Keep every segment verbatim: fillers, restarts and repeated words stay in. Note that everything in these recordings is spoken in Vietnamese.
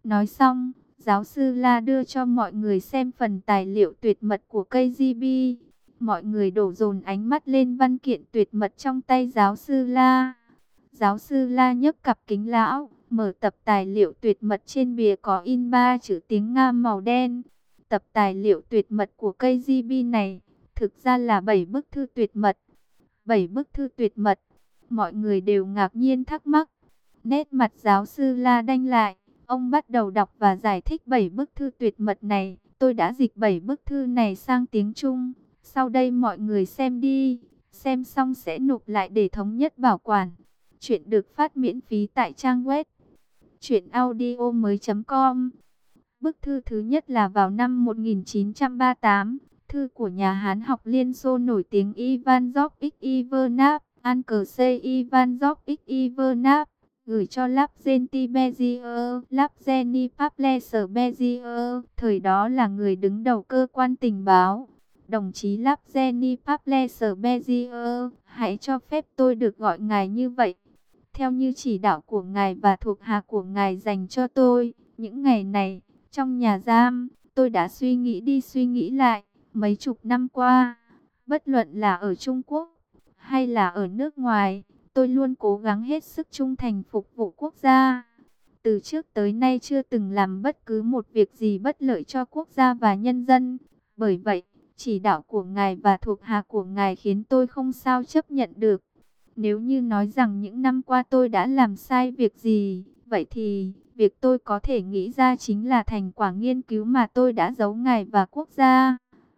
Nói xong, giáo sư La đưa cho mọi người xem phần tài liệu tuyệt mật của ca giê bê. Mọi người đổ dồn ánh mắt lên văn kiện tuyệt mật trong tay giáo sư La. Giáo sư La nhấc cặp kính lão, mở tập tài liệu tuyệt mật trên bìa có in ba chữ tiếng Nga màu đen. Tập tài liệu tuyệt mật của ca giê bê này, thực ra là bảy bức thư tuyệt mật. bảy bức thư tuyệt mật, mọi người đều ngạc nhiên thắc mắc. Nét mặt giáo sư La đanh lại, ông bắt đầu đọc và giải thích bảy bức thư tuyệt mật này. Tôi đã dịch bảy bức thư này sang tiếng Trung. Sau đây mọi người xem đi, xem xong sẽ nộp lại để thống nhất bảo quản. Chuyện được phát miễn phí tại trang web truyện audio mới chấm com. Bức thư thứ nhất là vào năm một nghìn chín trăm ba mươi tám, thư của nhà Hán học Liên Xô nổi tiếng Ivan Georgich Ivanov, Alexei Ivanovich Ivanov, gửi cho Lavrenti Beria, Yevgeny Pavlovich Beria, thời đó là người đứng đầu cơ quan tình báo. Đồng chí Yevgeny Pavlovich Beria, hãy cho phép tôi được gọi ngài như vậy. Theo như chỉ đạo của ngài và thuộc hạ của ngài dành cho tôi, những ngày này, trong nhà giam, tôi đã suy nghĩ đi suy nghĩ lại, mấy chục năm qua, bất luận là ở Trung Quốc hay là ở nước ngoài, tôi luôn cố gắng hết sức trung thành phục vụ quốc gia. Từ trước tới nay chưa từng làm bất cứ một việc gì bất lợi cho quốc gia và nhân dân. Bởi vậy, chỉ đạo của ngài và thuộc hạ của ngài khiến tôi không sao chấp nhận được. Nếu như nói rằng những năm qua tôi đã làm sai việc gì, vậy thì việc tôi có thể nghĩ ra chính là thành quả nghiên cứu mà tôi đã giấu ngài và quốc gia.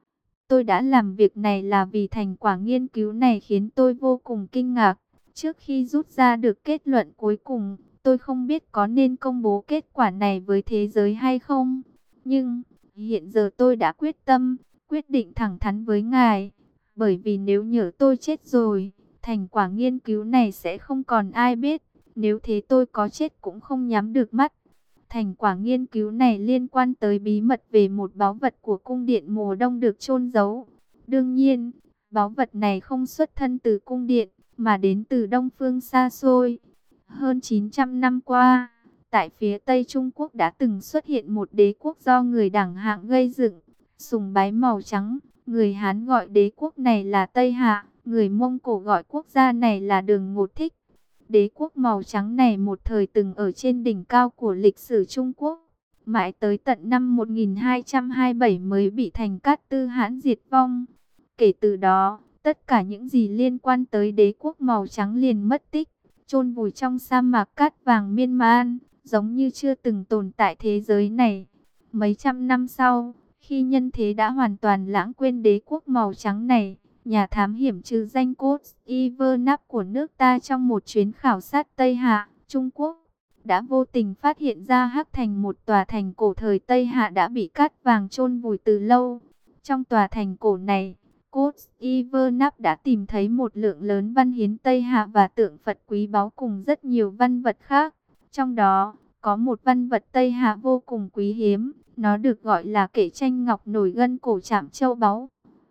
Tôi đã làm việc này là vì thành quả nghiên cứu này khiến tôi vô cùng kinh ngạc. Trước khi rút ra được kết luận cuối cùng, tôi không biết có nên công bố kết quả này với thế giới hay không. Nhưng, hiện giờ tôi đã quyết tâm, quyết định thẳng thắn với ngài. Bởi vì nếu nhỡ tôi chết rồi, thành quả nghiên cứu này sẽ không còn ai biết. Nếu thế tôi có chết cũng không nhắm được mắt. Thành quả nghiên cứu này liên quan tới bí mật về một báu vật của cung điện mùa đông được chôn giấu. Đương nhiên, báu vật này không xuất thân từ cung điện, mà đến từ Đông Phương xa xôi. Hơn chín trăm năm qua, tại phía Tây Trung Quốc đã từng xuất hiện một đế quốc do người đẳng hạng gây dựng, sùng bái màu trắng. Người Hán gọi đế quốc này là Tây Hạ, người Mông Cổ gọi quốc gia này là Đường Ngột Thích. Đế quốc màu trắng này một thời từng ở trên đỉnh cao của lịch sử Trung Quốc, mãi tới tận năm một nghìn hai trăm hai mươi bảy mới bị Thành Cát Tư Hãn diệt vong. Kể từ đó, tất cả những gì liên quan tới đế quốc màu trắng liền mất tích, chôn vùi trong sa mạc cát vàng miên man, giống như chưa từng tồn tại thế giới này. Mấy trăm năm sau, khi nhân thế đã hoàn toàn lãng quên đế quốc màu trắng này, nhà thám hiểm trừ danh Cốt Ivanov của nước ta trong một chuyến khảo sát Tây Hạ, Trung Quốc, đã vô tình phát hiện ra Hắc Thành, một tòa thành cổ thời Tây Hạ đã bị cát vàng chôn vùi từ lâu. Trong tòa thành cổ này, Cốt Ivanov đã tìm thấy một lượng lớn văn hiến Tây Hạ và tượng Phật quý báu cùng rất nhiều văn vật khác. Trong đó, có một văn vật Tây Hạ vô cùng quý hiếm, nó được gọi là kệ tranh ngọc nổi gân cổ chạm châu báu.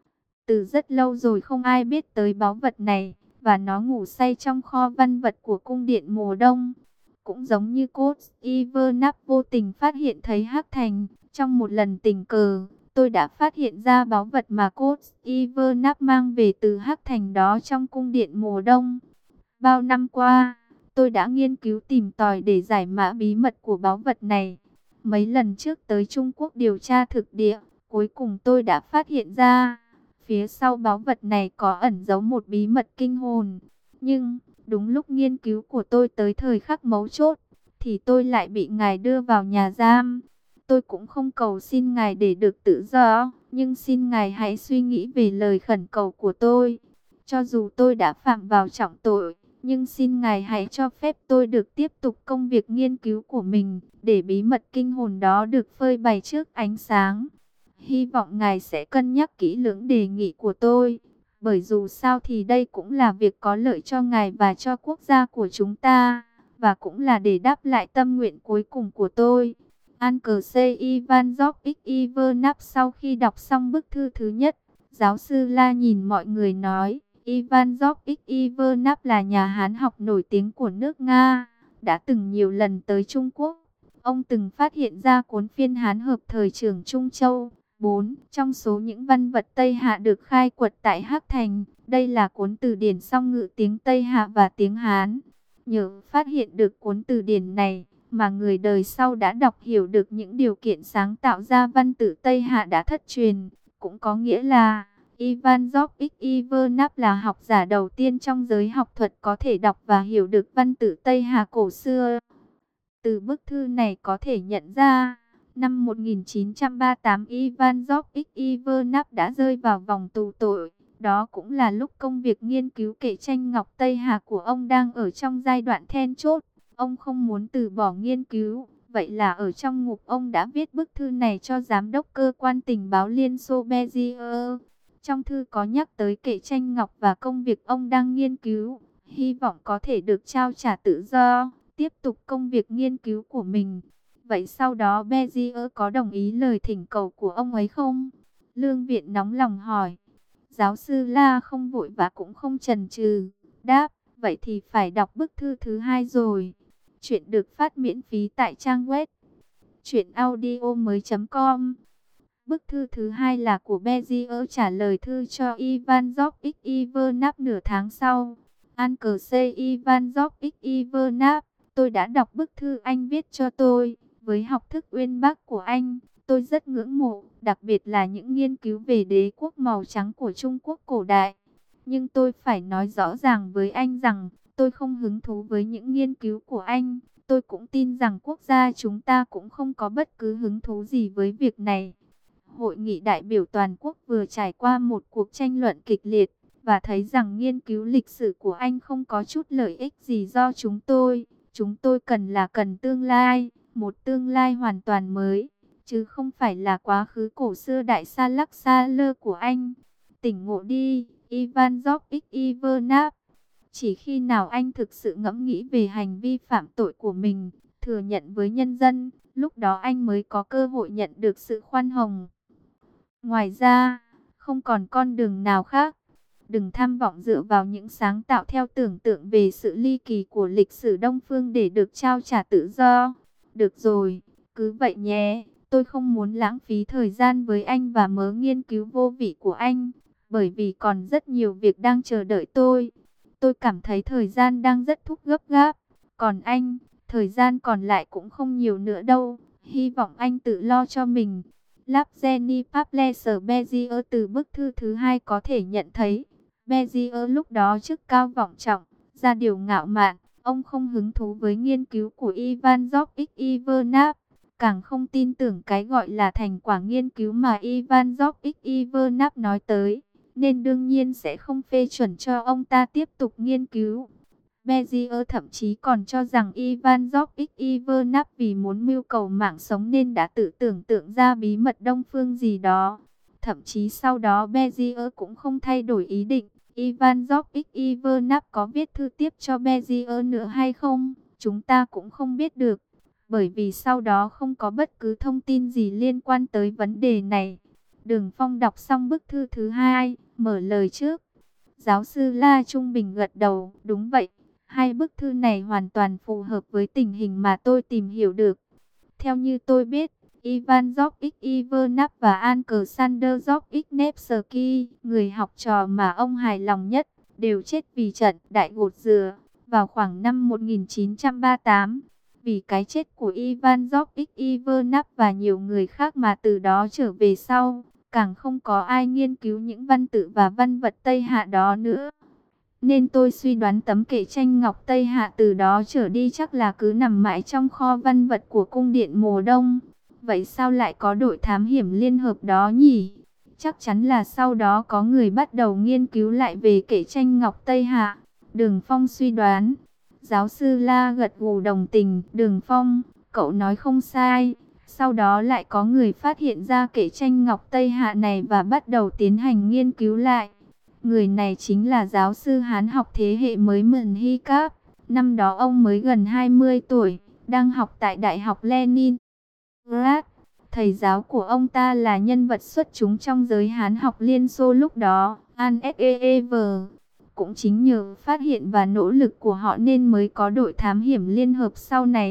Từ rất lâu rồi không ai biết tới báu vật này, và nó ngủ say trong kho văn vật của cung điện mùa đông. Cũng giống như Cốt Ivanov vô tình phát hiện thấy Hắc Thành, trong một lần tình cờ, tôi đã phát hiện ra báu vật mà Cốt Ivanov mang về từ Hắc Thành đó trong cung điện mùa đông. Bao năm qua, tôi đã nghiên cứu tìm tòi để giải mã bí mật của báu vật này. Mấy lần trước tới Trung Quốc điều tra thực địa, cuối cùng tôi đã phát hiện ra, phía sau báu vật này có ẩn giấu một bí mật kinh hồn. Nhưng, đúng lúc nghiên cứu của tôi tới thời khắc mấu chốt, thì tôi lại bị ngài đưa vào nhà giam. Tôi cũng không cầu xin ngài để được tự do, nhưng xin ngài hãy suy nghĩ về lời khẩn cầu của tôi. Cho dù tôi đã phạm vào trọng tội, nhưng xin ngài hãy cho phép tôi được tiếp tục công việc nghiên cứu của mình, để bí mật kinh hồn đó được phơi bày trước ánh sáng. Hy vọng ngài sẽ cân nhắc kỹ lưỡng đề nghị của tôi, bởi dù sao thì đây cũng là việc có lợi cho ngài và cho quốc gia của chúng ta, và cũng là để đáp lại tâm nguyện cuối cùng của tôi. Alexei Ivanovich Ivanov. Sau khi đọc xong bức thư thứ nhất, giáo sư La nhìn mọi người nói, Ivanovich Ivanov là nhà Hán học nổi tiếng của nước Nga, đã từng nhiều lần tới Trung Quốc. ông từng phát hiện ra cuốn phiên Hán hợp thời Trường Trung Châu. bốn. Trong số những văn vật Tây Hạ được khai quật tại Hắc Thành, đây là cuốn từ điển song ngữ tiếng Tây Hạ và tiếng Hán. Nhờ phát hiện được cuốn từ điển này, mà người đời sau đã đọc hiểu được những điều kiện sáng tạo ra văn tự Tây Hạ đã thất truyền. Cũng có nghĩa là Ivan George Ivernap là học giả đầu tiên trong giới học thuật có thể đọc và hiểu được văn tự Tây Hà cổ xưa. Từ bức thư này có thể nhận ra, năm một nghìn chín trăm ba mươi tám Ivan George Ivernap đã rơi vào vòng tù tội. Đó cũng là lúc công việc nghiên cứu kệ tranh ngọc Tây Hà của ông đang ở trong giai đoạn then chốt. Ông không muốn từ bỏ nghiên cứu. Vậy là ở trong ngục ông đã viết bức thư này cho giám đốc cơ quan tình báo Liên Xô Bezier. Trong thư có nhắc tới kệ tranh ngọc và công việc ông đang nghiên cứu, hy vọng có thể được trao trả tự do, tiếp tục công việc nghiên cứu của mình. Vậy sau đó Bezier có đồng ý lời thỉnh cầu của ông ấy không? Lương Viện nóng lòng hỏi. Giáo sư La không vội và cũng không chần chừ, đáp, vậy thì phải đọc bức thư thứ hai rồi. Chuyện được phát miễn phí tại trang web truyện audio mới chấm com. Bức thư thứ hai là của Bezier trả lời thư cho Ivan George Ivernap nửa tháng sau. Anchor C. Ivan George Ivernap, tôi đã đọc bức thư anh viết cho tôi. Với học thức uyên bác của anh, tôi rất ngưỡng mộ, đặc biệt là những nghiên cứu về đế quốc màu trắng của Trung Quốc cổ đại. Nhưng tôi phải nói rõ ràng với anh rằng, tôi không hứng thú với những nghiên cứu của anh. Tôi cũng tin rằng quốc gia chúng ta cũng không có bất cứ hứng thú gì với việc này. Hội nghị đại biểu toàn quốc vừa trải qua một cuộc tranh luận kịch liệt, và thấy rằng nghiên cứu lịch sử của anh không có chút lợi ích gì do chúng tôi. Chúng tôi cần là cần tương lai, một tương lai hoàn toàn mới, chứ không phải là quá khứ cổ xưa đại xa lắc xa lơ của anh. Tỉnh ngộ đi, Ivan George Ivernap. Chỉ khi nào anh thực sự ngẫm nghĩ về hành vi phạm tội của mình, thừa nhận với nhân dân, lúc đó anh mới có cơ hội nhận được sự khoan hồng. Ngoài ra, không còn con đường nào khác. Đừng tham vọng dựa vào những sáng tạo theo tưởng tượng về sự ly kỳ của lịch sử Đông Phương để được trao trả tự do. Được rồi, cứ vậy nhé. Tôi không muốn lãng phí thời gian với anh và mớ nghiên cứu vô vị của anh, bởi vì còn rất nhiều việc đang chờ đợi tôi. Tôi cảm thấy thời gian đang rất thúc gấp gáp. Còn anh, thời gian còn lại cũng không nhiều nữa đâu. Hy vọng anh tự lo cho mình. Lapzeni Pableser Bezier. Từ bức thư thứ hai có thể nhận thấy, Bezier lúc đó chức cao vọng trọng, ra điều ngạo mạn. Ông không hứng thú với nghiên cứu của Ivan George Ivernap, càng không tin tưởng cái gọi là thành quả nghiên cứu mà Ivan George Ivernap nói tới, nên đương nhiên sẽ không phê chuẩn cho ông ta tiếp tục nghiên cứu. Bezier thậm chí còn cho rằng Ivan George Ivernap vì muốn mưu cầu mạng sống nên đã tự tưởng tượng ra bí mật Đông Phương gì đó. Thậm chí sau đó Bezier cũng không thay đổi ý định. Ivan George Ivernap có viết thư tiếp cho Bezier nữa hay không, chúng ta cũng không biết được, bởi vì sau đó không có bất cứ thông tin gì liên quan tới vấn đề này. Đường Phong đọc xong bức thư thứ hai, mở lời trước. Giáo sư La Trung Bình gật đầu, đúng vậy, hai bức thư này hoàn toàn phù hợp với tình hình mà tôi tìm hiểu được. Theo như tôi biết, Ivan George Ivernap và Alexander George Nevsky, người học trò mà ông hài lòng nhất, đều chết vì trận đại gột dừa vào khoảng năm một nghìn chín trăm ba mươi tám. Vì cái chết của Ivan George Ivernap và nhiều người khác mà từ đó trở về sau, càng không có ai nghiên cứu những văn tự và văn vật Tây Hạ đó nữa. Nên tôi suy đoán tấm kệ tranh ngọc Tây Hạ từ đó trở đi chắc là cứ nằm mãi trong kho văn vật của cung điện Mùa Đông. Vậy sao lại có đội thám hiểm liên hợp đó nhỉ? Chắc chắn là sau đó có người bắt đầu nghiên cứu lại về kệ tranh ngọc Tây Hạ. Đường Phong suy đoán. Giáo sư La gật gù đồng tình. Đường Phong, cậu nói không sai. Sau đó lại có người phát hiện ra kệ tranh ngọc Tây Hạ này và bắt đầu tiến hành nghiên cứu lại. Người này chính là giáo sư Hán học thế hệ mới Mận Hy Cáp. Năm đó ông mới gần hai mươi tuổi, đang học tại Đại học Lenin. Thầy giáo của ông ta là nhân vật xuất chúng trong giới Hán học Liên Xô lúc đó, An Seev. Cũng chính nhờ phát hiện và nỗ lực của họ nên mới có đội thám hiểm liên hợp sau này.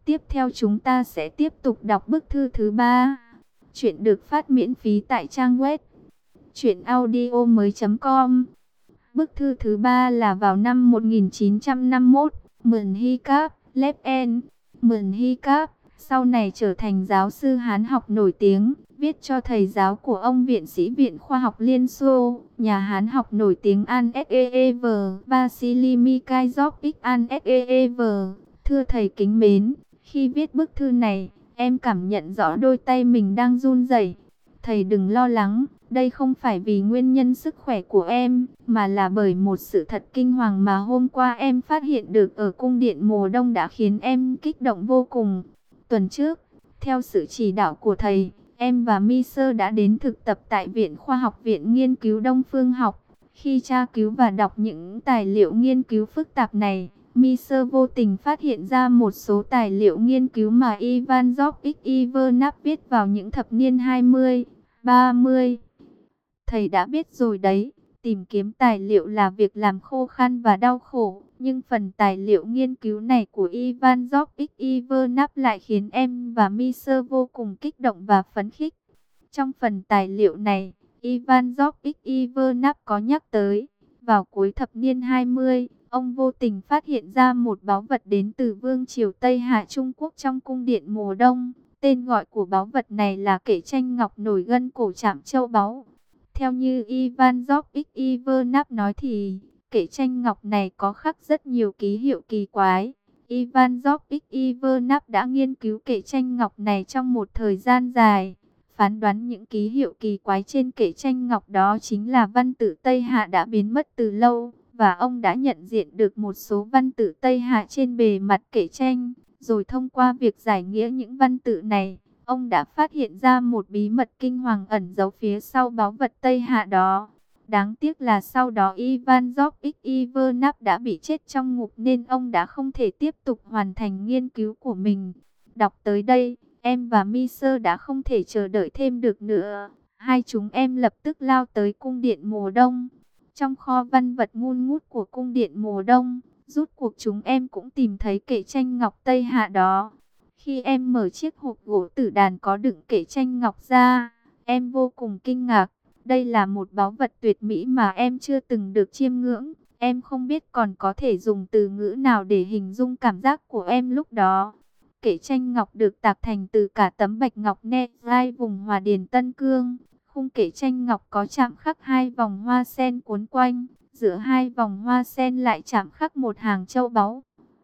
Tiếp theo chúng ta sẽ tiếp tục đọc bức thư thứ ba. Chuyện được phát miễn phí tại trang web truyện audio mới.com. Bức thư thứ ba là vào năm một nghìn chín trăm năm mươi mốt, Mường Hy Cáp, Lep En. Mường Hy Cáp sau này trở thành giáo sư Hán học nổi tiếng, viết cho thầy giáo của ông viện sĩ Viện Khoa học Liên Xô, nhà Hán học nổi tiếng Aneskeev, Vasily Mikhailовich Aneskeev. Thưa thầy kính mến, khi viết bức thư này, em cảm nhận rõ đôi tay mình đang run rẩy. Thầy đừng lo lắng, đây không phải vì nguyên nhân sức khỏe của em, mà là bởi một sự thật kinh hoàng mà hôm qua em phát hiện được ở cung điện mùa đông đã khiến em kích động vô cùng. Tuần trước, theo sự chỉ đạo của thầy, em và Miser đã đến thực tập tại Viện Khoa học Viện Nghiên cứu Đông Phương học. Khi tra cứu và đọc những tài liệu nghiên cứu phức tạp này, Miser vô tình phát hiện ra một số tài liệu nghiên cứu mà Ivan Georgich Ivanov viết vào những thập niên hai mươi, ba mươi. Thầy đã biết rồi đấy, tìm kiếm tài liệu là việc làm khô khan và đau khổ, nhưng phần tài liệu nghiên cứu này của Ivan Georgich Ivanov lại khiến em và Miser vô cùng kích động và phấn khích. Trong phần tài liệu này, Ivan Georgich Ivanov có nhắc tới, vào cuối thập niên hai mươi, ông vô tình phát hiện ra một báu vật đến từ Vương triều Tây Hạ Trung Quốc trong cung điện mùa đông. Tên gọi của báu vật này là kệ tranh ngọc nổi gân cổ chạm châu báu. Theo như Ivan Georgich Ivanov nói thì, kệ tranh ngọc này có khắc rất nhiều ký hiệu kỳ quái. Ivan Georgich Ivanov đã nghiên cứu kệ tranh ngọc này trong một thời gian dài, phán đoán những ký hiệu kỳ quái trên kệ tranh ngọc đó chính là văn tự Tây Hạ đã biến mất từ lâu, và ông đã nhận diện được một số văn tự Tây Hạ trên bề mặt kệ tranh. Rồi thông qua việc giải nghĩa những văn tự này, ông đã phát hiện ra một bí mật kinh hoàng ẩn giấu phía sau báu vật Tây Hạ đó. Đáng tiếc là sau đó Ivan Georgich Ivanov đã bị chết trong ngục nên ông đã không thể tiếp tục hoàn thành nghiên cứu của mình. Đọc tới đây, em và Miser đã không thể chờ đợi thêm được nữa. Hai chúng em lập tức lao tới cung điện mùa đông. Trong kho văn vật ngun ngút của cung điện mùa đông, rút cuộc chúng em cũng tìm thấy kệ tranh ngọc Tây Hạ đó. Khi em mở chiếc hộp gỗ tử đàn có đựng kệ tranh ngọc ra, em vô cùng kinh ngạc. Đây là một báu vật tuyệt mỹ mà em chưa từng được chiêm ngưỡng. Em không biết còn có thể dùng từ ngữ nào để hình dung cảm giác của em lúc đó. Kệ tranh ngọc được tạc thành từ cả tấm bạch ngọc nê rai vùng Hòa Điền Tân Cương. Khung kệ tranh ngọc có chạm khắc hai vòng hoa sen cuốn quanh, giữa hai vòng hoa sen lại chạm khắc một hàng châu báu.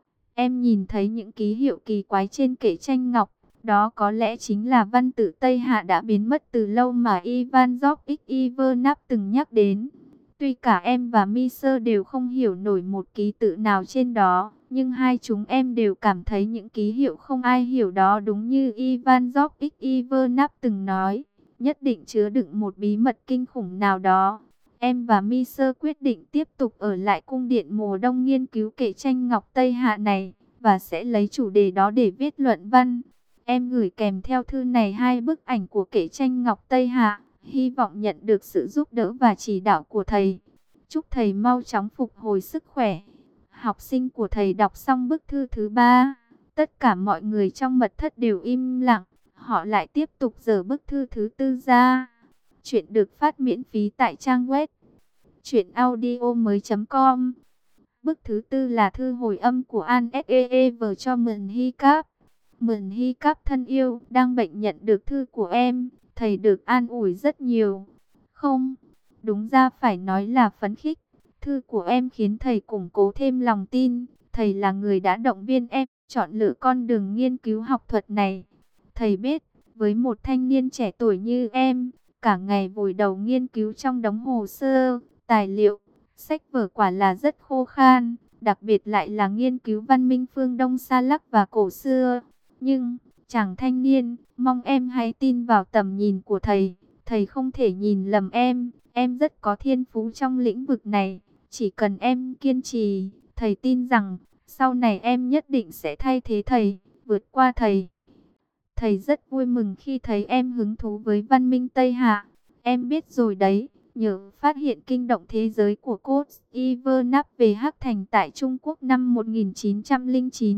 Em nhìn thấy những ký hiệu kỳ quái trên kệ tranh ngọc, đó có lẽ chính là văn tự Tây Hạ đã biến mất từ lâu mà Ivan Georgich Ivanov từng nhắc đến. Tuy cả em và Miser đều không hiểu nổi một ký tự nào trên đó, nhưng hai chúng em đều cảm thấy những ký hiệu không ai hiểu đó đúng như Ivan Georgich Ivanov từng nói, nhất định chứa đựng một bí mật kinh khủng nào đó. Em và Miser quyết định tiếp tục ở lại cung điện mùa đông nghiên cứu kệ tranh ngọc Tây Hạ này, và sẽ lấy chủ đề đó để viết luận văn. Em gửi kèm theo thư này hai bức ảnh của kệ tranh ngọc Tây Hạ, hy vọng nhận được sự giúp đỡ và chỉ đạo của thầy. Chúc thầy mau chóng phục hồi sức khỏe. Học sinh của thầy đọc xong bức thư thứ ba, tất cả mọi người trong mật thất đều im lặng. Họ lại tiếp tục dở bức thư thứ tư ra. Chuyện được phát miễn phí tại trang web truyện audio mới.com. Bức thứ tư là thư hồi âm của Aneskeev cho Mường Hy Cáp. Mường Hy Cáp thân yêu, đang bệnh nhận được thư của em, thầy được an ủi rất nhiều. Không, đúng ra phải nói là phấn khích. Thư của em khiến thầy củng cố thêm lòng tin. Thầy là người đã động viên em chọn lựa con đường nghiên cứu học thuật này. Thầy biết, với một thanh niên trẻ tuổi như em, cả ngày vùi đầu nghiên cứu trong đống hồ sơ, tài liệu, sách vở quả là rất khô khan, đặc biệt lại là nghiên cứu văn minh phương Đông xa lắc và cổ xưa. Nhưng, chàng thanh niên, mong em hãy tin vào tầm nhìn của thầy. Thầy không thể nhìn lầm em, em rất có thiên phú trong lĩnh vực này. Chỉ cần em kiên trì, thầy tin rằng, sau này em nhất định sẽ thay thế thầy, vượt qua thầy. Thầy rất vui mừng khi thấy em hứng thú với văn minh Tây Hạ. Em biết rồi đấy, nhờ phát hiện kinh động thế giới của Koch Ivanov về Hắc Thành tại Trung Quốc năm một nghìn chín trăm lẻ chín,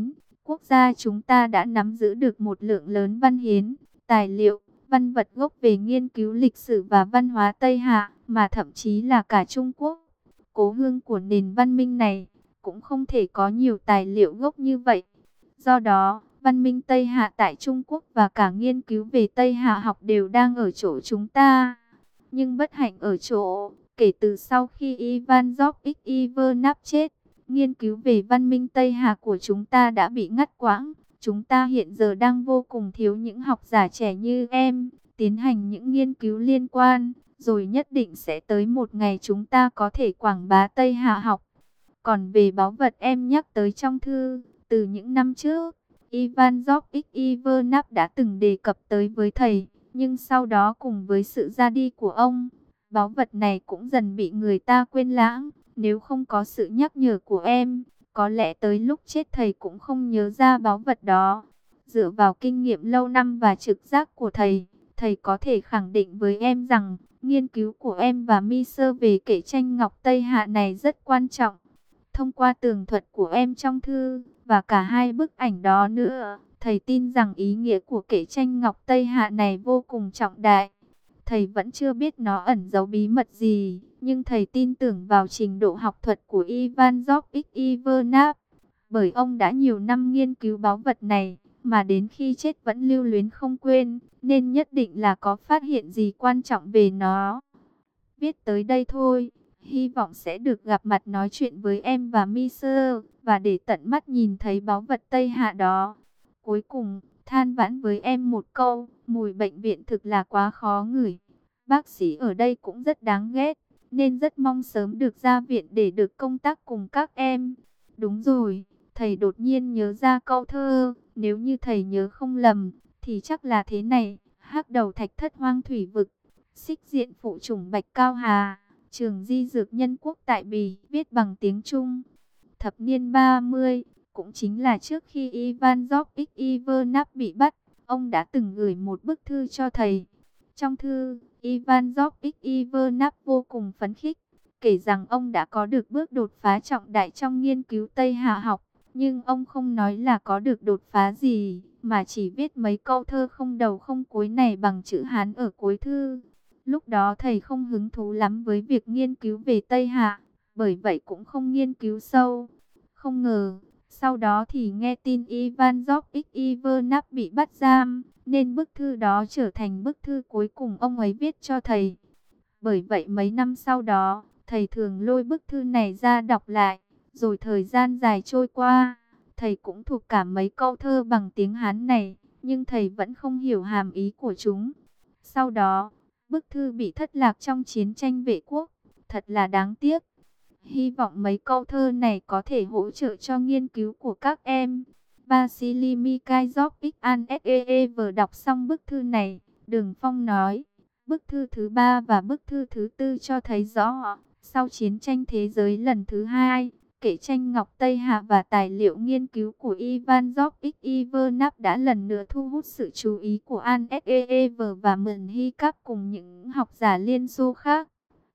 Quốc gia chúng ta đã nắm giữ được một lượng lớn văn hiến, tài liệu, văn vật gốc về nghiên cứu lịch sử và văn hóa Tây Hạ, mà thậm chí là cả Trung Quốc, cố hương của nền văn minh này, cũng không thể có nhiều tài liệu gốc như vậy. Do đó, văn minh Tây Hạ tại Trung Quốc và cả nghiên cứu về Tây Hạ học đều đang ở chỗ chúng ta. Nhưng bất hạnh ở chỗ, kể từ sau khi Ivan George Ivanov chết, nghiên cứu về văn minh Tây Hạ của chúng ta đã bị ngắt quãng. Chúng ta hiện giờ đang vô cùng thiếu những học giả trẻ như em, tiến hành những nghiên cứu liên quan, rồi nhất định sẽ tới một ngày chúng ta có thể quảng bá Tây Hạ học. Còn về báu vật em nhắc tới trong thư, từ những năm trước, Ivan George Ivanov đã từng đề cập tới với thầy, nhưng sau đó cùng với sự ra đi của ông, báu vật này cũng dần bị người ta quên lãng. Nếu không có sự nhắc nhở của em, có lẽ tới lúc chết thầy cũng không nhớ ra báu vật đó. Dựa vào kinh nghiệm lâu năm và trực giác của thầy, thầy có thể khẳng định với em rằng, nghiên cứu của em và Miser về kệ tranh ngọc Tây Hạ này rất quan trọng. Thông qua tường thuật của em trong thư, và cả hai bức ảnh đó nữa, thầy tin rằng ý nghĩa của kệ tranh ngọc Tây Hạ này vô cùng trọng đại. Thầy vẫn chưa biết nó ẩn giấu bí mật gì, nhưng thầy tin tưởng vào trình độ học thuật của Ivan George Ivanov, bởi ông đã nhiều năm nghiên cứu báu vật này, mà đến khi chết vẫn lưu luyến không quên, nên nhất định là có phát hiện gì quan trọng về nó. Viết tới đây thôi, hy vọng sẽ được gặp mặt nói chuyện với em và Miser, và để tận mắt nhìn thấy báu vật Tây Hạ đó. Cuối cùng, than vãn với em một câu, mùi bệnh viện thực là quá khó ngửi. Bác sĩ ở đây cũng rất đáng ghét, nên rất mong sớm được ra viện để được công tác cùng các em. Đúng rồi, thầy đột nhiên nhớ ra câu thơ, nếu như thầy nhớ không lầm, thì chắc là thế này: hắc đầu thạch thất hoang thủy vực, xích diện phụ chủng bạch cao hà, trường di dược nhân quốc tại Bỉ, viết bằng tiếng Trung. Thập niên ba mươi, cũng chính là trước khi Ivan George Ivanov bị bắt, ông đã từng gửi một bức thư cho thầy. Trong thư, Ivan George Ivanov vô cùng phấn khích, kể rằng ông đã có được bước đột phá trọng đại trong nghiên cứu Tây Hạ học. Nhưng ông không nói là có được đột phá gì, mà chỉ viết mấy câu thơ không đầu không cuối này bằng chữ Hán ở cuối thư. Lúc đó thầy không hứng thú lắm với việc nghiên cứu về Tây Hạ, bởi vậy cũng không nghiên cứu sâu. Không ngờ, sau đó thì nghe tin Ivan George Ivanov bị bắt giam, nên bức thư đó trở thành bức thư cuối cùng ông ấy viết cho thầy. Bởi vậy mấy năm sau đó, thầy thường lôi bức thư này ra đọc lại. Rồi thời gian dài trôi qua, thầy cũng thuộc cả mấy câu thơ bằng tiếng Hán này, nhưng thầy vẫn không hiểu hàm ý của chúng. Sau đó, bức thư bị thất lạc trong chiến tranh vệ quốc, thật là đáng tiếc. Hy vọng mấy câu thơ này có thể hỗ trợ cho nghiên cứu của các em. Vasily Mikhailov Ane vừa đọc xong bức thư này, Đường Phong nói, bức thư thứ ba và bức thư thứ tư cho thấy rõ, sau chiến tranh thế giới lần thứ hai, kệ tranh ngọc Tây Hạ và tài liệu nghiên cứu của Ivan George Ivanov đã lần nữa thu hút sự chú ý của Ane và Mận Hy Các cùng những học giả Liên Xô khác.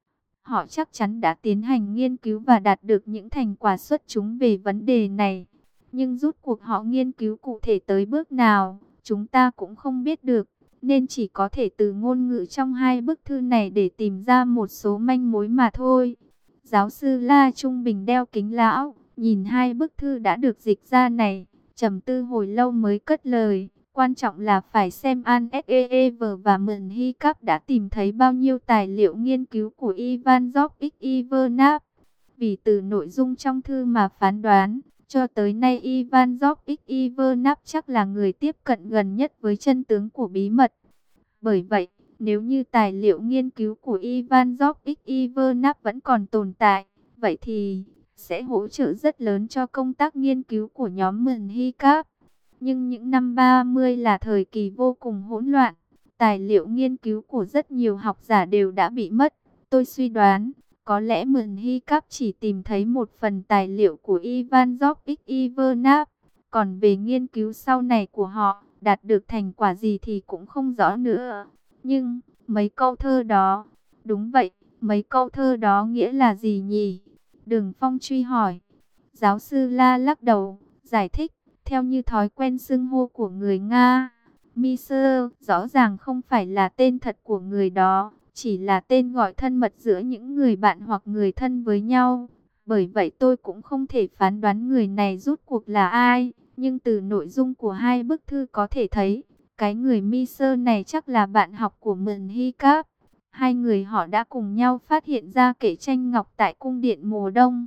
Họ chắc chắn đã tiến hành nghiên cứu và đạt được những thành quả xuất chúng về vấn đề này. Nhưng rút cuộc họ nghiên cứu cụ thể tới bước nào, chúng ta cũng không biết được, nên chỉ có thể từ ngôn ngữ trong hai bức thư này để tìm ra một số manh mối mà thôi. Giáo sư La Trung Bình đeo kính lão, nhìn hai bức thư đã được dịch ra này, trầm tư hồi lâu mới cất lời. Quan trọng là phải xem Ane và Mận Hy Các đã tìm thấy bao nhiêu tài liệu nghiên cứu của Ivan George Ivanov. Vì từ nội dung trong thư mà phán đoán, cho tới nay Ivan George Ivanov chắc là người tiếp cận gần nhất với chân tướng của bí mật. Bởi vậy, nếu như tài liệu nghiên cứu của Ivan George Ivanov vẫn còn tồn tại, vậy thì sẽ hỗ trợ rất lớn cho công tác nghiên cứu của nhóm Mận Hy Các. Nhưng những năm ba mươi là thời kỳ vô cùng hỗn loạn, tài liệu nghiên cứu của rất nhiều học giả đều đã bị mất. Tôi suy đoán, có lẽ Mận Hy Các chỉ tìm thấy một phần tài liệu của Ivan George Ivanov, còn về nghiên cứu sau này của họ, đạt được thành quả gì thì cũng không rõ nữa. Nhưng, mấy câu thơ đó, đúng vậy, mấy câu thơ đó nghĩa là gì nhỉ? Đường Phong truy hỏi. Giáo sư La lắc đầu, giải thích, theo như thói quen xưng hô của người Nga. Miser rõ ràng không phải là tên thật của người đó, chỉ là tên gọi thân mật giữa những người bạn hoặc người thân với nhau. Bởi vậy tôi cũng không thể phán đoán người này rốt cuộc là ai, nhưng từ nội dung của hai bức thư có thể thấy, cái người Miser này chắc là bạn học của Mận Hy Cáp. Hai người họ đã cùng nhau phát hiện ra kệ tranh ngọc tại cung điện mùa đông.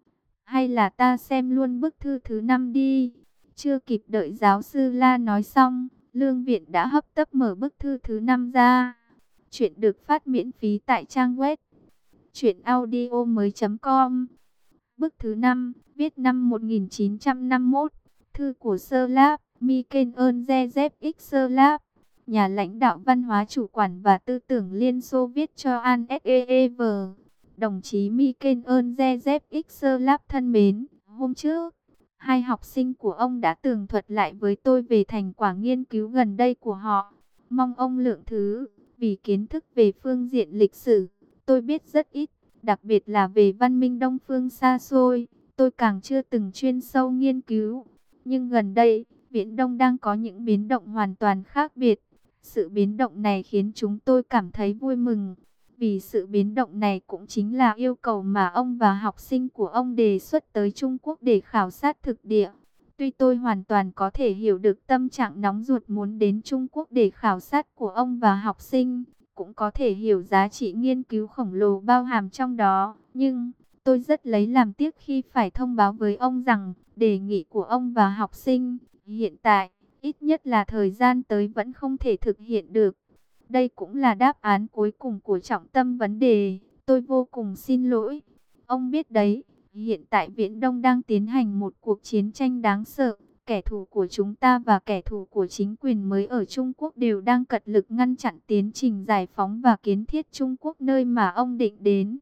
Hay là ta xem luôn bức thư thứ năm đi. Chưa kịp đợi giáo sư La nói xong, Lương Viện đã hấp tấp mở bức thư thứ năm ra. Chuyện được phát miễn phí tại trang web truyện audio mới chấm com. Bức thứ năm, viết năm một nghìn chín trăm năm mươi mốt, thư của Sơ Láp, Mikhail Zhezhevich Sơ Láp, nhà lãnh đạo văn hóa chủ quản và tư tưởng Liên Xô viết cho An ét e e vê. Đồng chí Mikhail Zhezhevich Sơ Láp thân mến, hôm trước, hai học sinh của ông đã tường thuật lại với tôi về thành quả nghiên cứu gần đây của họ. Mong ông lượng thứ, vì kiến thức về phương diện lịch sử, tôi biết rất ít, đặc biệt là về văn minh Đông phương xa xôi, tôi càng chưa từng chuyên sâu nghiên cứu. Nhưng gần đây, Viễn Đông đang có những biến động hoàn toàn khác biệt. Sự biến động này khiến chúng tôi cảm thấy vui mừng. Vì sự biến động này cũng chính là yêu cầu mà ông và học sinh của ông đề xuất tới Trung Quốc để khảo sát thực địa. Tuy tôi hoàn toàn có thể hiểu được tâm trạng nóng ruột muốn đến Trung Quốc để khảo sát của ông và học sinh, cũng có thể hiểu giá trị nghiên cứu khổng lồ bao hàm trong đó, nhưng tôi rất lấy làm tiếc khi phải thông báo với ông rằng đề nghị của ông và học sinh hiện tại, ít nhất là thời gian tới vẫn không thể thực hiện được. Đây cũng là đáp án cuối cùng của trọng tâm vấn đề. Tôi vô cùng xin lỗi. Ông biết đấy, hiện tại Viễn Đông đang tiến hành một cuộc chiến tranh đáng sợ. Kẻ thù của chúng ta và kẻ thù của chính quyền mới ở Trung Quốc đều đang cật lực ngăn chặn tiến trình giải phóng và kiến thiết Trung Quốc nơi mà ông định đến.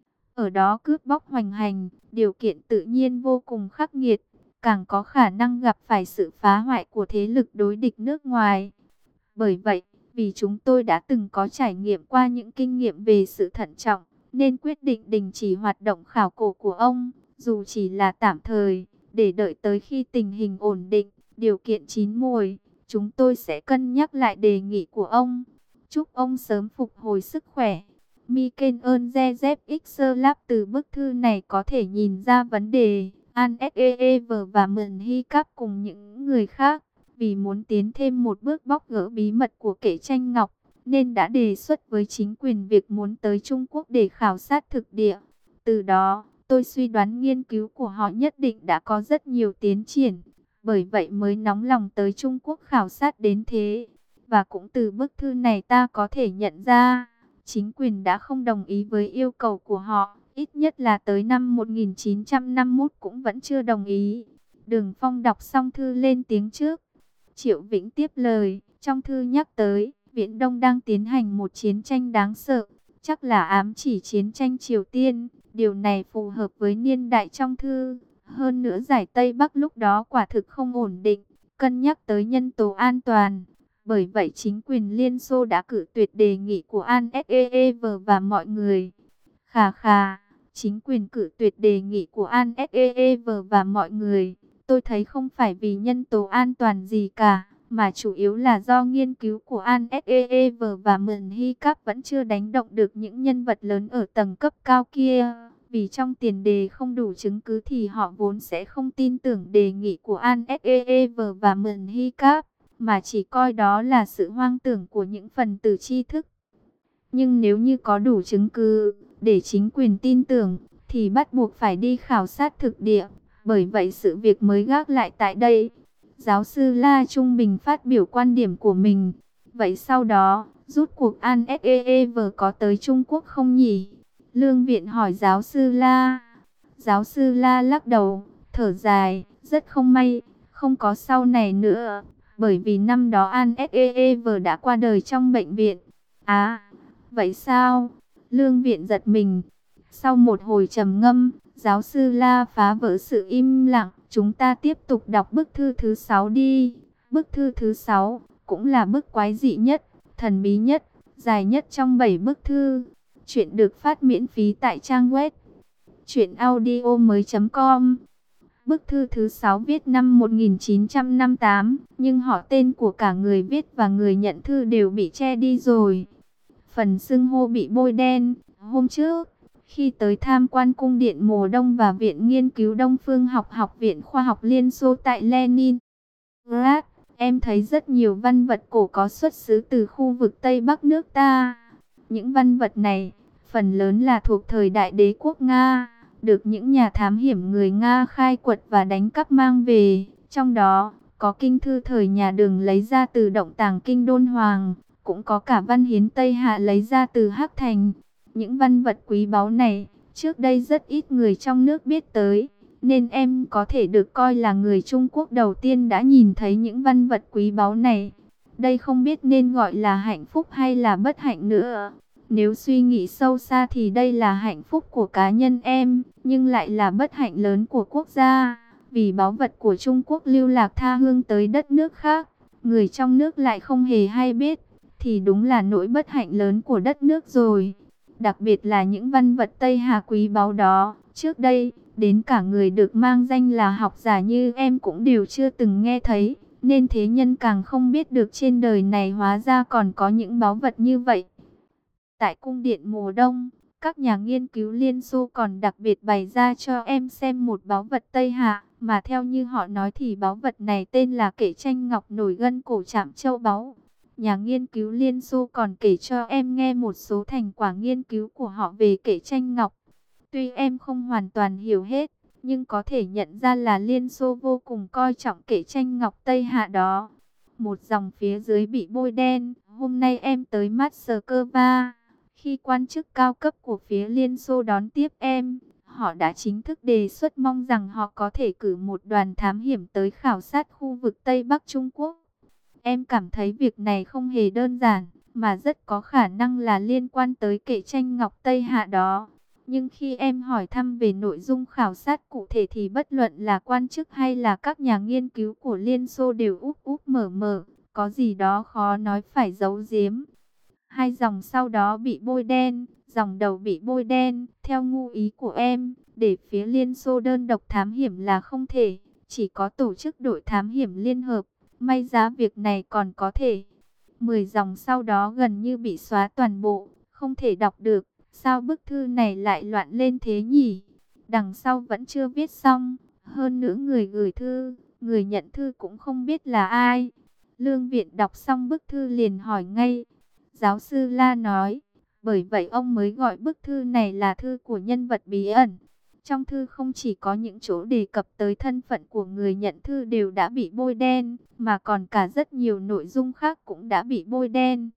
Ở đó cướp bóc hoành hành, điều kiện tự nhiên vô cùng khắc nghiệt, càng có khả năng gặp phải sự phá hoại của thế lực đối địch nước ngoài. Bởi vậy, vì chúng tôi đã từng có trải nghiệm qua những kinh nghiệm về sự thận trọng, nên quyết định đình chỉ hoạt động khảo cổ của ông, dù chỉ là tạm thời, để đợi tới khi tình hình ổn định, điều kiện chín mùi, chúng tôi sẽ cân nhắc lại đề nghị của ông. Chúc ông sớm phục hồi sức khỏe. Mikhail Zhezhevich Sơ Láp. Từ bức thư này có thể nhìn ra vấn đề, An ét e e vê và Mận Hy Cáp cùng những người khác, vì muốn tiến thêm một bước bóc gỡ bí mật của kệ tranh ngọc, nên đã đề xuất với chính quyền việc muốn tới Trung Quốc để khảo sát thực địa. Từ đó, tôi suy đoán nghiên cứu của họ nhất định đã có rất nhiều tiến triển, bởi vậy mới nóng lòng tới Trung Quốc khảo sát đến thế. Và cũng từ bức thư này ta có thể nhận ra, chính quyền đã không đồng ý với yêu cầu của họ, ít nhất là tới năm một nghìn chín trăm năm mươi mốt cũng vẫn chưa đồng ý. Đường Phong đọc xong thư lên tiếng trước. Triệu Vĩnh tiếp lời, trong thư nhắc tới, Viễn Đông đang tiến hành một chiến tranh đáng sợ, chắc là ám chỉ chiến tranh Triều Tiên. Điều này phù hợp với niên đại trong thư. Hơn nữa giải Tây Bắc lúc đó quả thực không ổn định, cân nhắc tới nhân tố an toàn. Bởi vậy chính quyền Liên Xô đã cự tuyệt đề nghị của An ét e e vê và mọi người. Khà khà, chính quyền cự tuyệt đề nghị của An ét e e vê và mọi người. Tôi thấy không phải vì nhân tố an toàn gì cả, mà chủ yếu là do nghiên cứu của An ét e e vê và Mận Hy Cáp vẫn chưa đánh động được những nhân vật lớn ở tầng cấp cao kia. Vì trong tiền đề không đủ chứng cứ thì họ vốn sẽ không tin tưởng đề nghị của An ét e e vê và Mận Hy Cáp, mà chỉ coi đó là sự hoang tưởng của những phần tử tri thức. Nhưng nếu như có đủ chứng cứ để chính quyền tin tưởng, thì bắt buộc phải đi khảo sát thực địa. Bởi vậy sự việc mới gác lại tại đây. Giáo sư La Trung Bình phát biểu quan điểm của mình. Vậy sau đó, rút cuộc An ét e e vê có tới Trung Quốc không nhỉ? Lương Viện hỏi giáo sư La. Giáo sư La lắc đầu, thở dài, rất không may, không có sau này nữa. Bởi vì năm đó An ét e e vê đã qua đời trong bệnh viện. À, vậy sao? Lương Viện giật mình. Sau một hồi trầm ngâm, giáo sư La phá vỡ sự im lặng. Chúng ta tiếp tục đọc bức thư thứ sáu đi. Bức thư thứ sáu cũng là bức quái dị nhất, thần bí nhất, dài nhất trong bảy bức thư. Chuyện được phát miễn phí tại trang web truyện audio mới chấm com. Bức thư thứ sáu viết năm một nghìn chín trăm năm mươi tám, nhưng họ tên của cả người viết và người nhận thư đều bị che đi rồi. Phần xưng hô bị bôi đen. Hôm trước, khi tới tham quan cung điện mùa đông và Viện Nghiên cứu Đông Phương học Học viện Khoa học Liên Xô tại Leningrad, em thấy rất nhiều văn vật cổ có xuất xứ từ khu vực Tây Bắc nước ta. Những văn vật này, phần lớn là thuộc thời đại đế quốc Nga, được những nhà thám hiểm người Nga khai quật và đánh cắp mang về. Trong đó, có kinh thư thời nhà Đường lấy ra từ động tàng kinh Đôn Hoàng, cũng có cả văn hiến Tây Hạ lấy ra từ Hắc Thành. Những văn vật quý báu này, trước đây rất ít người trong nước biết tới, nên em có thể được coi là người Trung Quốc đầu tiên đã nhìn thấy những văn vật quý báu này. Đây không biết nên gọi là hạnh phúc hay là bất hạnh nữa. Nếu suy nghĩ sâu xa thì đây là hạnh phúc của cá nhân em, nhưng lại là bất hạnh lớn của quốc gia. Vì báu vật của Trung Quốc lưu lạc tha hương tới đất nước khác, người trong nước lại không hề hay biết, thì đúng là nỗi bất hạnh lớn của đất nước rồi. Đặc biệt là những văn vật Tây Hà quý báu đó, trước đây, đến cả người được mang danh là học giả như em cũng đều chưa từng nghe thấy, nên thế nhân càng không biết được trên đời này hóa ra còn có những báu vật như vậy. Tại cung điện mùa đông, các nhà nghiên cứu Liên Xô còn đặc biệt bày ra cho em xem một báu vật Tây Hạ, mà theo như họ nói thì báu vật này tên là kệ tranh ngọc nổi gân cổ chạm châu báu. Nhà nghiên cứu Liên Xô còn kể cho em nghe một số thành quả nghiên cứu của họ về kệ tranh ngọc. Tuy em không hoàn toàn hiểu hết, nhưng có thể nhận ra là Liên Xô vô cùng coi trọng kệ tranh ngọc Tây Hạ đó. Một dòng phía dưới bị bôi đen. Hôm nay em tới Moscow. Khi quan chức cao cấp của phía Liên Xô đón tiếp em, họ đã chính thức đề xuất mong rằng họ có thể cử một đoàn thám hiểm tới khảo sát khu vực Tây Bắc Trung Quốc. Em cảm thấy việc này không hề đơn giản, mà rất có khả năng là liên quan tới kệ tranh ngọc Tây Hạ đó. Nhưng khi em hỏi thăm về nội dung khảo sát cụ thể thì bất luận là quan chức hay là các nhà nghiên cứu của Liên Xô đều úp úp mở mở, có gì đó khó nói phải giấu giếm. Hai dòng sau đó bị bôi đen, dòng đầu bị bôi đen, theo ngu ý của em, để phía Liên Xô đơn độc thám hiểm là không thể, chỉ có tổ chức đội thám hiểm liên hợp. May giá việc này còn có thể. Mười dòng sau đó gần như bị xóa toàn bộ, không thể đọc được. Sao bức thư này lại loạn lên thế nhỉ? Đằng sau vẫn chưa viết xong. Hơn nữa người gửi thư, người nhận thư cũng không biết là ai. Lương Viện đọc xong bức thư liền hỏi ngay. Giáo sư La nói, bởi vậy ông mới gọi bức thư này là thư của nhân vật bí ẩn. Trong thư không chỉ có những chỗ đề cập tới thân phận của người nhận thư đều đã bị bôi đen, mà còn cả rất nhiều nội dung khác cũng đã bị bôi đen.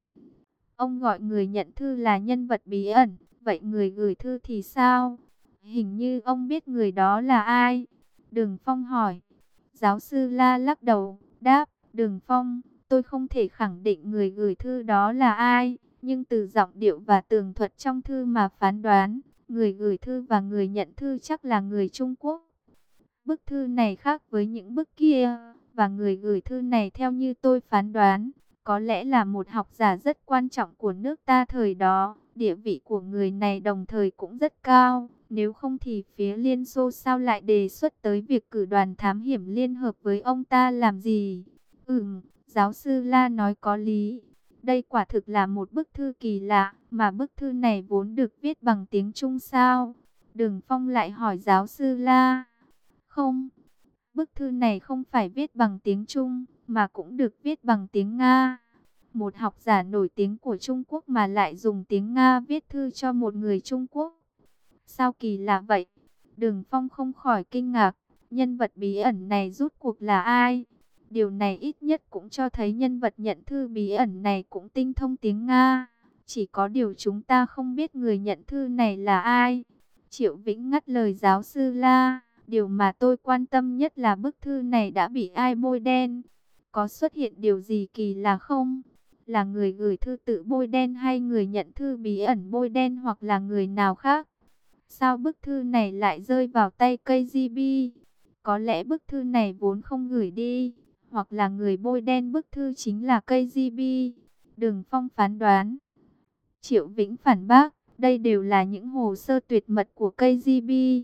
Ông gọi người nhận thư là nhân vật bí ẩn, vậy người gửi thư thì sao? Hình như ông biết người đó là ai? Đường Phong hỏi. Giáo sư La lắc đầu, đáp, Đường Phong, tôi không thể khẳng định người gửi thư đó là ai, nhưng từ giọng điệu và tường thuật trong thư mà phán đoán, người gửi thư và người nhận thư chắc là người Trung Quốc. Bức thư này khác với những bức kia, và người gửi thư này theo như tôi phán đoán, có lẽ là một học giả rất quan trọng của nước ta thời đó. Địa vị của người này đồng thời cũng rất cao, nếu không thì phía Liên Xô sao lại đề xuất tới việc cử đoàn thám hiểm liên hợp với ông ta làm gì? Ừm, giáo sư La nói có lý. Đây quả thực là một bức thư kỳ lạ, mà bức thư này vốn được viết bằng tiếng Trung sao? Đường Phong lại hỏi giáo sư La. Không, bức thư này không phải viết bằng tiếng Trung, mà cũng được viết bằng tiếng Nga. Một học giả nổi tiếng của Trung Quốc mà lại dùng tiếng Nga viết thư cho một người Trung Quốc. Sao kỳ lạ vậy? Đường Phong không khỏi kinh ngạc, nhân vật bí ẩn này rốt cuộc là ai? Điều này ít nhất cũng cho thấy nhân vật nhận thư bí ẩn này cũng tinh thông tiếng Nga. Chỉ có điều chúng ta không biết người nhận thư này là ai. Triệu Vĩnh ngắt lời giáo sư La. Điều mà tôi quan tâm nhất là bức thư này đã bị ai bôi đen. Có xuất hiện điều gì kỳ lạ không? Là người gửi thư tự bôi đen hay người nhận thư bí ẩn bôi đen hoặc là người nào khác? Sao bức thư này lại rơi vào tay ca giê bê? Có lẽ bức thư này vốn không gửi đi, hoặc là người bôi đen bức thư chính là ca giê bê. Đường Phong phán đoán. Triệu Vĩnh phản bác, đây đều là những hồ sơ tuyệt mật của ca giê bê.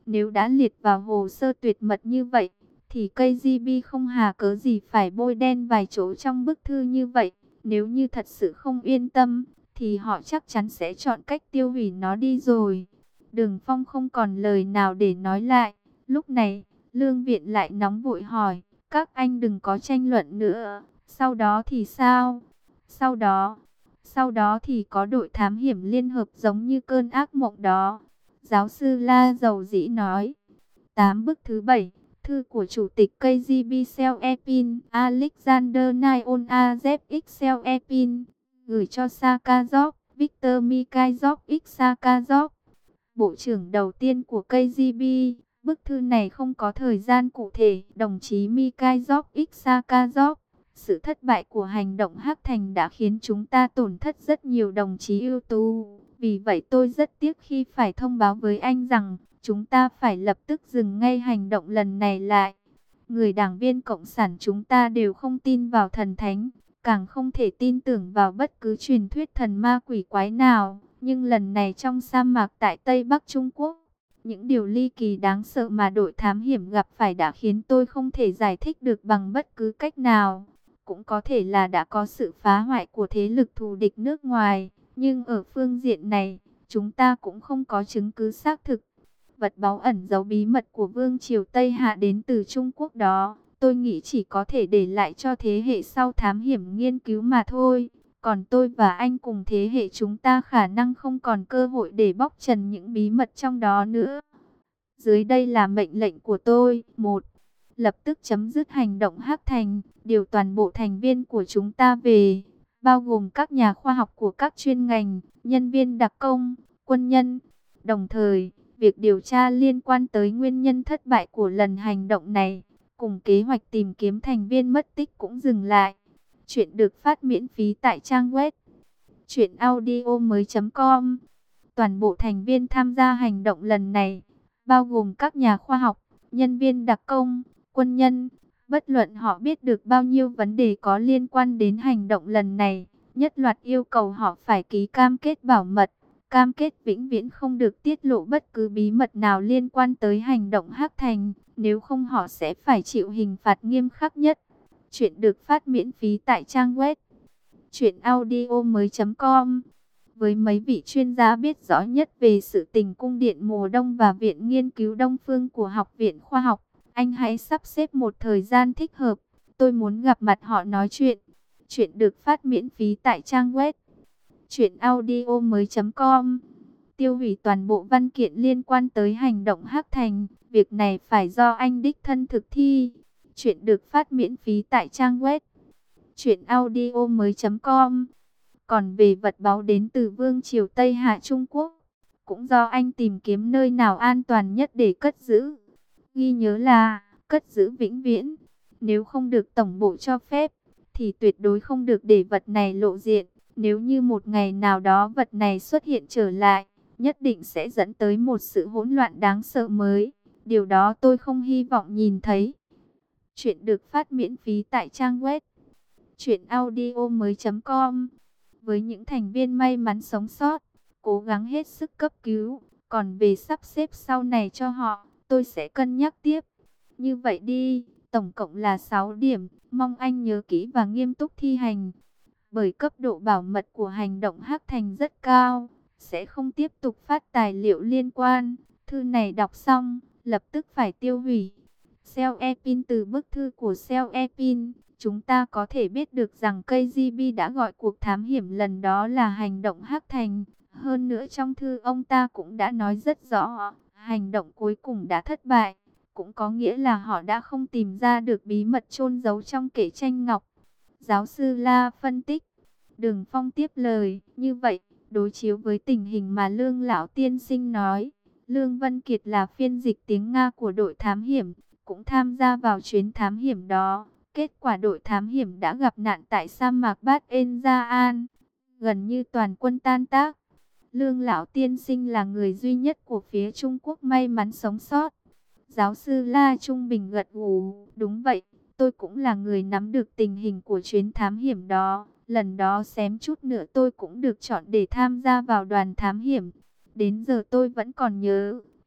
Nếu đã liệt vào hồ sơ tuyệt mật như vậy, thì ca giê bê không hà cớ gì phải bôi đen vài chỗ trong bức thư như vậy. Nếu như thật sự không yên tâm, thì họ chắc chắn sẽ chọn cách tiêu hủy nó đi rồi. Đường Phong không còn lời nào để nói lại. Lúc này, Lương Viện lại nóng vội hỏi, các anh đừng có tranh luận nữa. Sau đó thì sao? Sau đó, sau đó thì có đội thám hiểm liên hợp giống như cơn ác mộng đó. Giáo sư La dầu dĩ nói. tám bức thứ bảy, thư của Chủ tịch ca giê bê Selepin, Alexander Nionazevich Selepin, gửi cho Sakharov, Viktor Mikhailовich Sakharov, Bộ trưởng đầu tiên của ca giê bê. Bức thư này không có thời gian cụ thể. Đồng chí Mikhailовich Sakharov, sự thất bại của hành động Hắc Thành đã khiến chúng ta tổn thất rất nhiều đồng chí ưu tú. Vì vậy tôi rất tiếc khi phải thông báo với anh rằng chúng ta phải lập tức dừng ngay hành động lần này lại. Người đảng viên Cộng sản chúng ta đều không tin vào thần thánh, càng không thể tin tưởng vào bất cứ truyền thuyết thần ma quỷ quái nào. Nhưng lần này trong sa mạc tại Tây Bắc Trung Quốc, những điều ly kỳ đáng sợ mà đội thám hiểm gặp phải đã khiến tôi không thể giải thích được bằng bất cứ cách nào. Cũng có thể là đã có sự phá hoại của thế lực thù địch nước ngoài, nhưng ở phương diện này, chúng ta cũng không có chứng cứ xác thực. Vật báu ẩn giấu bí mật của Vương triều Tây Hạ đến từ Trung Quốc đó, tôi nghĩ chỉ có thể để lại cho thế hệ sau thám hiểm nghiên cứu mà thôi. Còn tôi và anh cùng thế hệ chúng ta khả năng không còn cơ hội để bóc trần những bí mật trong đó nữa. Dưới đây là mệnh lệnh của tôi. một. Lập tức chấm dứt hành động Hắc Thành, điều toàn bộ thành viên của chúng ta về, bao gồm các nhà khoa học của các chuyên ngành, nhân viên đặc công, quân nhân. Đồng thời, việc điều tra liên quan tới nguyên nhân thất bại của lần hành động này, cùng kế hoạch tìm kiếm thành viên mất tích cũng dừng lại. Chuyện được phát miễn phí tại trang web truyện audio mới chấm com. Toàn bộ thành viên tham gia hành động lần này, bao gồm các nhà khoa học, nhân viên đặc công, quân nhân, bất luận họ biết được bao nhiêu vấn đề có liên quan đến hành động lần này, nhất loạt yêu cầu họ phải ký cam kết bảo mật, cam kết vĩnh viễn không được tiết lộ bất cứ bí mật nào liên quan tới hành động Hắc Thành, nếu không họ sẽ phải chịu hình phạt nghiêm khắc nhất. Chuyện được phát miễn phí tại trang web truyện audio mới chấm com. Với mấy vị chuyên gia biết rõ nhất về sự tình cung điện mùa đông và viện nghiên cứu Đông Phương của Học viện Khoa học, anh hãy sắp xếp một thời gian thích hợp. Tôi muốn gặp mặt họ nói chuyện. Chuyện được phát miễn phí tại trang web truyện audio mới chấm com. Tiêu hủy toàn bộ văn kiện liên quan tới hành động Hắc Thành. Việc này phải do anh đích thân thực thi. Chuyện được phát miễn phí tại trang web truyện audio mới chấm com. Còn về vật báu đến từ Vương triều Tây Hạ Trung Quốc, cũng do anh tìm kiếm nơi nào an toàn nhất để cất giữ. Ghi nhớ là cất giữ vĩnh viễn. Nếu không được tổng bộ cho phép, thì tuyệt đối không được để vật này lộ diện. Nếu như một ngày nào đó vật này xuất hiện trở lại, nhất định sẽ dẫn tới một sự hỗn loạn đáng sợ mới. Điều đó tôi không hy vọng nhìn thấy. Chuyện được phát miễn phí tại trang web truyện audio mới chấm com. Với những thành viên may mắn sống sót, cố gắng hết sức cấp cứu. Còn về sắp xếp sau này cho họ, tôi sẽ cân nhắc tiếp. Như vậy đi, tổng cộng là sáu điểm. Mong anh nhớ kỹ và nghiêm túc thi hành. Bởi cấp độ bảo mật của hành động Hắc Thành rất cao, sẽ không tiếp tục phát tài liệu liên quan. Thư này đọc xong, lập tức phải tiêu hủy. Selepin. Từ bức thư của Selepin, chúng ta có thể biết được rằng ca giê bê đã gọi cuộc thám hiểm lần đó là hành động Hắc Thành. Hơn nữa trong thư ông ta cũng đã nói rất rõ, hành động cuối cùng đã thất bại. Cũng có nghĩa là họ đã không tìm ra được bí mật chôn giấu trong kệ tranh ngọc. Giáo sư La phân tích. Đường Phong tiếp lời, như vậy, đối chiếu với tình hình mà Lương Lão Tiên Sinh nói, Lương Vân Kiệt là phiên dịch tiếng Nga của đội thám hiểm, cũng tham gia vào chuyến thám hiểm đó. Kết quả đội thám hiểm đã gặp nạn tại sa mạc Bát En Gia An, gần như toàn quân tan tác. Lương Lão Tiên Sinh là người duy nhất của phía Trung Quốc may mắn sống sót. Giáo sư La Trung Bình gật gù, đúng vậy, tôi cũng là người nắm được tình hình của chuyến thám hiểm đó. Lần đó xém chút nữa tôi cũng được chọn để tham gia vào đoàn thám hiểm. Đến giờ tôi vẫn còn nhớ,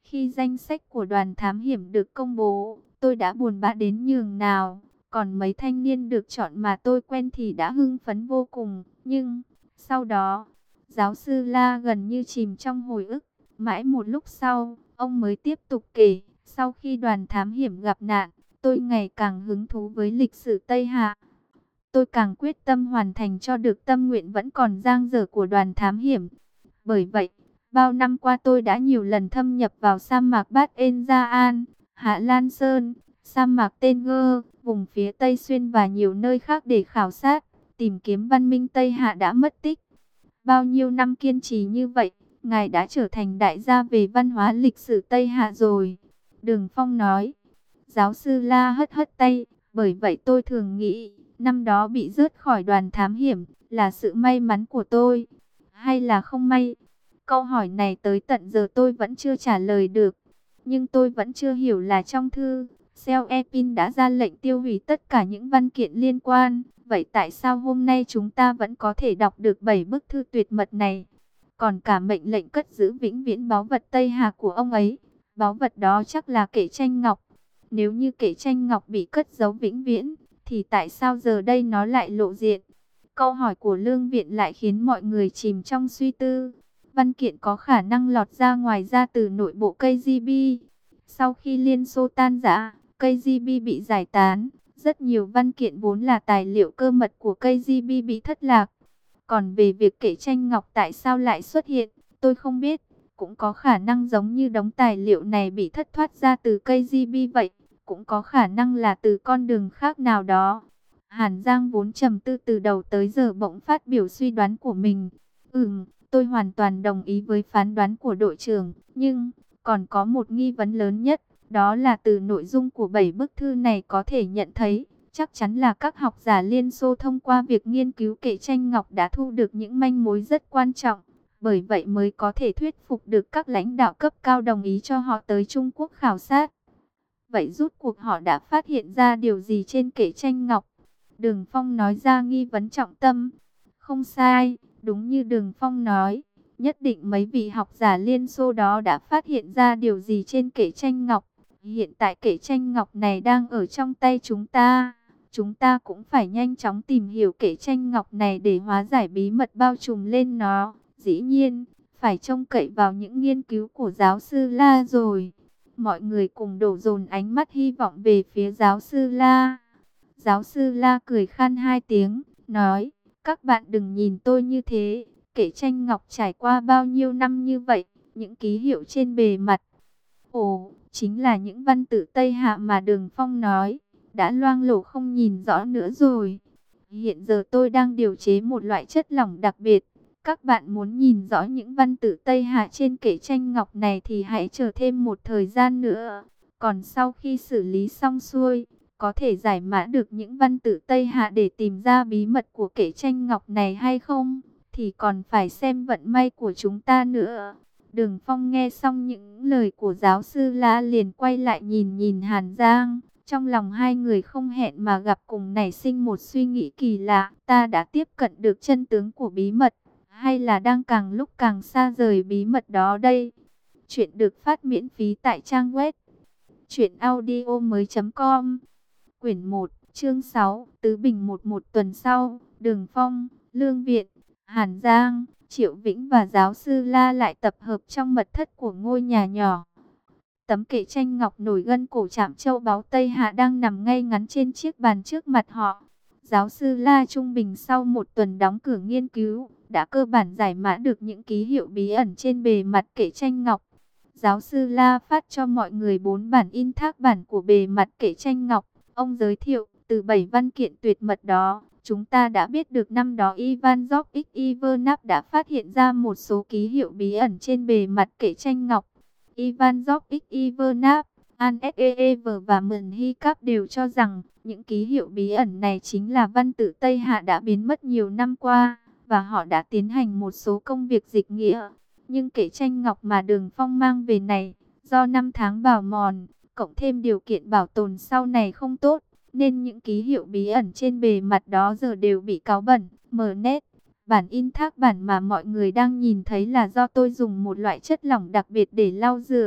Khi danh sách của đoàn thám hiểm được công bố, tôi đã buồn bã đến nhường nào. Còn mấy thanh niên được chọn mà tôi quen thì đã hưng phấn vô cùng. Nhưng, sau đó, giáo sư La gần như chìm trong hồi ức. Mãi một lúc sau, ông mới tiếp tục kể. Sau khi đoàn thám hiểm gặp nạn, tôi ngày càng hứng thú với lịch sử Tây Hạ. Tôi càng quyết tâm hoàn thành cho được tâm nguyện vẫn còn dang dở của đoàn thám hiểm. Bởi vậy, bao năm qua tôi đã nhiều lần thâm nhập vào sa mạc Bát En-Gia-An, Hạ Lan Sơn, sa mạc Tên-Gơ, vùng phía Tây Xuyên và nhiều nơi khác để khảo sát, tìm kiếm văn minh Tây Hạ đã mất tích. Bao nhiêu năm kiên trì như vậy, ngài đã trở thành đại gia về văn hóa lịch sử Tây Hạ rồi. Đường Phong nói. Giáo sư La hất hất tay, bởi vậy tôi thường nghĩ, năm đó bị rớt khỏi đoàn thám hiểm là sự may mắn của tôi, hay là không may? Câu hỏi này tới tận giờ tôi vẫn chưa trả lời được. Nhưng tôi vẫn chưa hiểu là trong thư, Seo Epin đã ra lệnh tiêu hủy tất cả những văn kiện liên quan. Vậy tại sao hôm nay chúng ta vẫn có thể đọc được bảy bức thư tuyệt mật này? Còn cả mệnh lệnh cất giữ vĩnh viễn báu vật Tây Hà của ông ấy. Báu vật đó chắc là kệ tranh ngọc. Nếu như kệ tranh ngọc bị cất giấu vĩnh viễn, thì tại sao giờ đây nó lại lộ diện? Câu hỏi của Lương Viện lại khiến mọi người chìm trong suy tư. Văn kiện có khả năng lọt ra ngoài ra từ nội bộ ca giê bê. Sau khi Liên Xô tan rã, ca giê bê bị giải tán. Rất nhiều văn kiện vốn là tài liệu cơ mật của ca giê bê bị thất lạc. Còn về việc kệ tranh ngọc tại sao lại xuất hiện, tôi không biết. Cũng có khả năng giống như đống tài liệu này bị thất thoát ra từ ca giê bê vậy. Cũng có khả năng là từ con đường khác nào đó. Hàn Giang vốn trầm tư từ đầu tới giờ bỗng phát biểu suy đoán của mình. Ừm, tôi hoàn toàn đồng ý với phán đoán của đội trưởng. Nhưng, còn có một nghi vấn lớn nhất. Đó là từ nội dung của bảy bức thư này có thể nhận thấy. Chắc chắn là các học giả Liên Xô thông qua việc nghiên cứu kệ tranh ngọc đã thu được những manh mối rất quan trọng. Bởi vậy mới có thể thuyết phục được các lãnh đạo cấp cao đồng ý cho họ tới Trung Quốc khảo sát. Vậy rút cuộc họ đã phát hiện ra điều gì trên kệ tranh ngọc? Đường Phong nói ra nghi vấn trọng tâm. Không sai, đúng như Đường Phong nói. Nhất định mấy vị học giả Liên Xô đó đã phát hiện ra điều gì trên kệ tranh ngọc. Hiện tại kệ tranh ngọc này đang ở trong tay chúng ta. Chúng ta cũng phải nhanh chóng tìm hiểu kệ tranh ngọc này để hóa giải bí mật bao trùm lên nó. Dĩ nhiên, phải trông cậy vào những nghiên cứu của giáo sư La rồi. Mọi người cùng đổ dồn ánh mắt hy vọng về phía giáo sư La. Giáo sư La cười khan hai tiếng, nói, các bạn đừng nhìn tôi như thế. Kệ tranh ngọc trải qua bao nhiêu năm như vậy, những ký hiệu trên bề mặt. Ồ, chính là những văn tự Tây Hạ mà Đường Phong nói, đã loang lổ không nhìn rõ nữa rồi. Hiện giờ tôi đang điều chế một loại chất lỏng đặc biệt. Các bạn muốn nhìn rõ những văn tự Tây Hạ trên kệ tranh ngọc này thì hãy chờ thêm một thời gian nữa. Còn sau khi xử lý xong xuôi, có thể giải mã được những văn tự Tây Hạ để tìm ra bí mật của kệ tranh ngọc này hay không, thì còn phải xem vận may của chúng ta nữa. Đường Phong nghe xong những lời của giáo sư La liền quay lại nhìn nhìn Hàn Giang. Trong lòng hai người không hẹn mà gặp cùng nảy sinh một suy nghĩ kỳ lạ. Ta đã tiếp cận được chân tướng của bí mật, hay là đang càng lúc càng xa rời bí mật đó đây? Chuyện được phát miễn phí tại trang web truyện audio mới chấm com. Quyển một, chương sáu, Tứ Bình một một tuần sau, Đường Phong, Lương Viện, Hàn Giang, Triệu Vĩnh và giáo sư La lại tập hợp trong mật thất của ngôi nhà nhỏ. Tấm kệ tranh ngọc nổi gân cổ chạm châu báu Tây Hạ đang nằm ngay ngắn trên chiếc bàn trước mặt họ. Giáo sư La trung bình sau một tuần đóng cửa nghiên cứu, đã cơ bản giải mã được những ký hiệu bí ẩn trên bề mặt kệ tranh ngọc. Giáo sư La phát cho mọi người bốn bản in thác bản của bề mặt kệ tranh ngọc. Ông giới thiệu, từ bảy văn kiện tuyệt mật đó, chúng ta đã biết được năm đó Ivan George Ivanov đã phát hiện ra một số ký hiệu bí ẩn trên bề mặt kệ tranh ngọc. Ivan George Ivanov, Anev và Mần Hy Cap đều cho rằng những ký hiệu bí ẩn này chính là văn tự Tây Hạ đã biến mất nhiều năm qua, và họ đã tiến hành một số công việc dịch nghĩa. Nhưng kệ tranh ngọc mà Đường Phong mang về này, do năm tháng bào mòn, cộng thêm điều kiện bảo tồn sau này không tốt, nên những ký hiệu bí ẩn trên bề mặt đó giờ đều bị cáu bẩn, mờ nét. Bản in thác bản mà mọi người đang nhìn thấy là do tôi dùng một loại chất lỏng đặc biệt để lau rửa.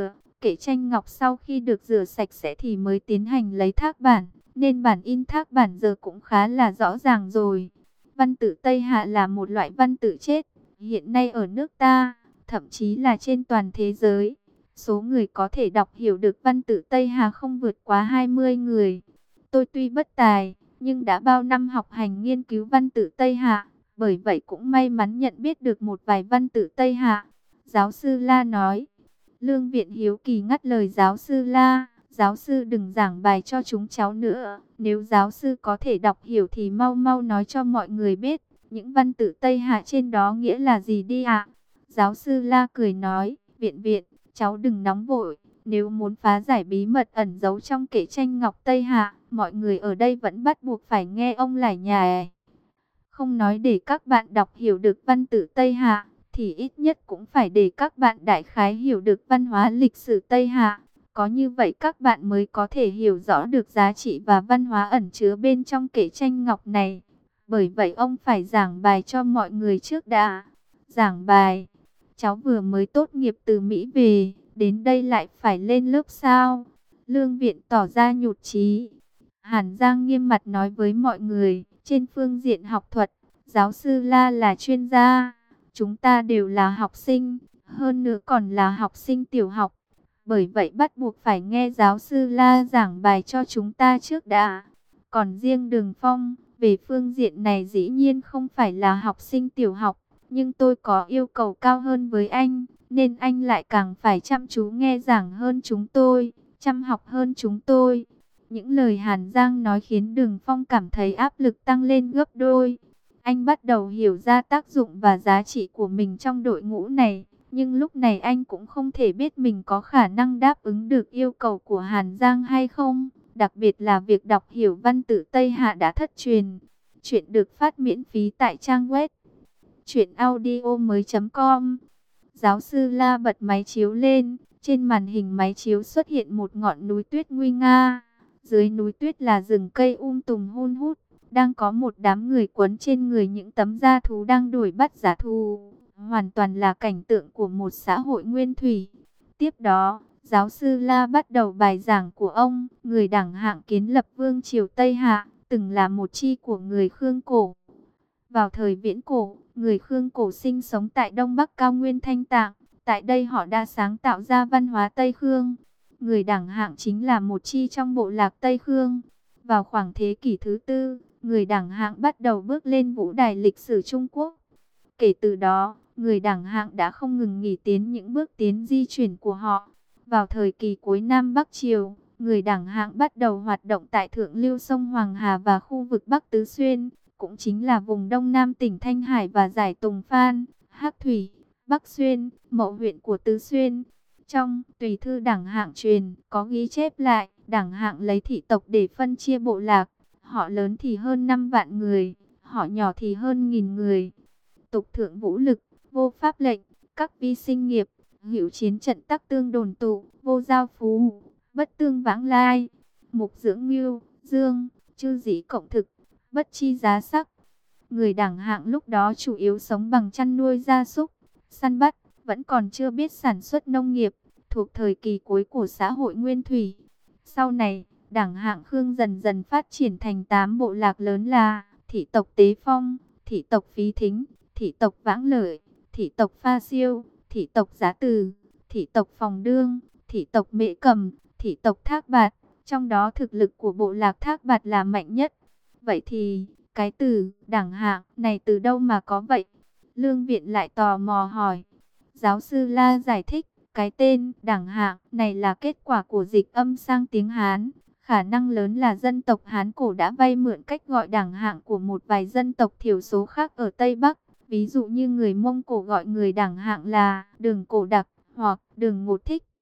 kệ tranh ngọc sau khi được rửa sạch sẽ thì mới tiến hành lấy thác bản, nên bản in thác bản giờ cũng khá là rõ ràng rồi. Văn tự Tây Hạ là một loại văn tự chết, hiện nay ở nước ta, thậm chí là trên toàn thế giới, số người có thể đọc hiểu được văn tự Tây Hạ không vượt quá hai mươi người. Tôi tuy bất tài, nhưng đã bao năm học hành nghiên cứu văn tự Tây Hạ, bởi vậy cũng may mắn nhận biết được một vài văn tự Tây Hạ. Giáo sư La nói. Lương Viện hiếu kỳ ngắt lời giáo sư La. Giáo sư đừng giảng bài cho chúng cháu nữa. Nếu giáo sư có thể đọc hiểu thì mau mau nói cho mọi người biết. Những văn tự Tây Hạ trên đó nghĩa là gì đi ạ? Giáo sư La cười nói. Viện viện, cháu đừng nóng vội. Nếu muốn phá giải bí mật ẩn giấu trong kệ tranh ngọc Tây Hạ, mọi người ở đây vẫn bắt buộc phải nghe ông lải nhải. Không nói để các bạn đọc hiểu được văn tự Tây Hạ, thì ít nhất cũng phải để các bạn đại khái hiểu được văn hóa lịch sử Tây Hạ. Có như vậy các bạn mới có thể hiểu rõ được giá trị và văn hóa ẩn chứa bên trong kệ tranh ngọc này. Bởi vậy ông phải giảng bài cho mọi người trước đã. Giảng bài? Cháu vừa mới tốt nghiệp từ Mỹ về, đến đây lại phải lên lớp sao? Lương Viện tỏ ra nhụt chí. Hàn Giang nghiêm mặt nói với mọi người, trên phương diện học thuật, giáo sư La là chuyên gia. Chúng ta đều là học sinh, hơn nữa còn là học sinh tiểu học. Bởi vậy bắt buộc phải nghe giáo sư La giảng bài cho chúng ta trước đã. Còn riêng Đường Phong, về phương diện này dĩ nhiên không phải là học sinh tiểu học. Nhưng tôi có yêu cầu cao hơn với anh, nên anh lại càng phải chăm chú nghe giảng hơn chúng tôi, chăm học hơn chúng tôi. Những lời Hàn Giang nói khiến Đường Phong cảm thấy áp lực tăng lên gấp đôi. Anh bắt đầu hiểu ra tác dụng và giá trị của mình trong đội ngũ này. Nhưng lúc này anh cũng không thể biết mình có khả năng đáp ứng được yêu cầu của Hàn Giang hay không. Đặc biệt là việc đọc hiểu văn tự Tây Hạ đã thất truyền. Chuyện được phát miễn phí tại trang web truyện audio mới chấm com. Giáo sư La bật máy chiếu lên. Trên màn hình máy chiếu xuất hiện một ngọn núi tuyết nguy nga. Dưới núi tuyết là rừng cây um tùm hun hút. Đang có một đám người quấn trên người những tấm da thú đang đuổi bắt giá thú. Hoàn toàn là cảnh tượng của một xã hội nguyên thủy. Tiếp đó, giáo sư La bắt đầu bài giảng của ông. Người đẳng hạng kiến lập vương triều Tây Hạ, từng là một chi của người Khương cổ. Vào thời viễn cổ, người Khương cổ sinh sống tại Đông Bắc cao nguyên Thanh Tạng. Tại đây họ đã sáng tạo ra văn hóa Tây Khương. Người đẳng hạng chính là một chi trong bộ lạc Tây Khương. Vào khoảng thế kỷ thứ tư, người đẳng hạng bắt đầu bước lên vũ đài lịch sử Trung Quốc. Kể từ đó, người đẳng hạng đã không ngừng nghỉ tiến những bước tiến di chuyển của họ. Vào thời kỳ cuối Nam Bắc Triều, người đẳng hạng bắt đầu hoạt động tại thượng lưu sông Hoàng Hà và khu vực Bắc Tứ Xuyên, cũng chính là vùng Đông Nam tỉnh Thanh Hải và giải Tùng Phan, Hắc Thủy, Bắc Xuyên, Mậu huyện của Tứ Xuyên. Trong tùy thư đẳng hạng truyền có ghi chép lại, đẳng hạng lấy thị tộc để phân chia bộ lạc. Họ lớn thì hơn năm vạn người, họ nhỏ thì hơn nghìn người. Tục thượng vũ lực, vô pháp lệnh, các vi sinh nghiệp, hữu chiến trận tắc tương đồn tụ, vô giao phú, bất tương vãng lai, mục dưỡng ngưu, dương, chư dĩ cộng thực, bất chi giá sắc. Người đẳng hạng lúc đó chủ yếu sống bằng chăn nuôi gia súc, săn bắt, vẫn còn chưa biết sản xuất nông nghiệp, thuộc thời kỳ cuối của xã hội nguyên thủy. Sau này, đẳng hạng Khương dần dần phát triển thành tám bộ lạc lớn là thị tộc Tế Phong, thị tộc Phí Thính, thị tộc Vãng Lợi, thị tộc Pha Siêu, thị tộc Giá Từ, thị tộc Phòng Đương, thị tộc Mễ Cầm, thị tộc Thác Bạt. Trong đó thực lực của bộ lạc Thác Bạt là mạnh nhất. Vậy thì, cái từ đẳng hạng này từ đâu mà có vậy? Lương Viện lại tò mò hỏi. Giáo sư La giải thích, cái tên đẳng hạng này là kết quả của dịch âm sang tiếng Hán. Khả năng lớn là dân tộc Hán cổ đã vay mượn cách gọi đẳng hạng của một vài dân tộc thiểu số khác ở Tây Bắc. Ví dụ như người Mông Cổ gọi người đẳng hạng là Đường Cổ Đặc hoặc Đường Ngột Thích.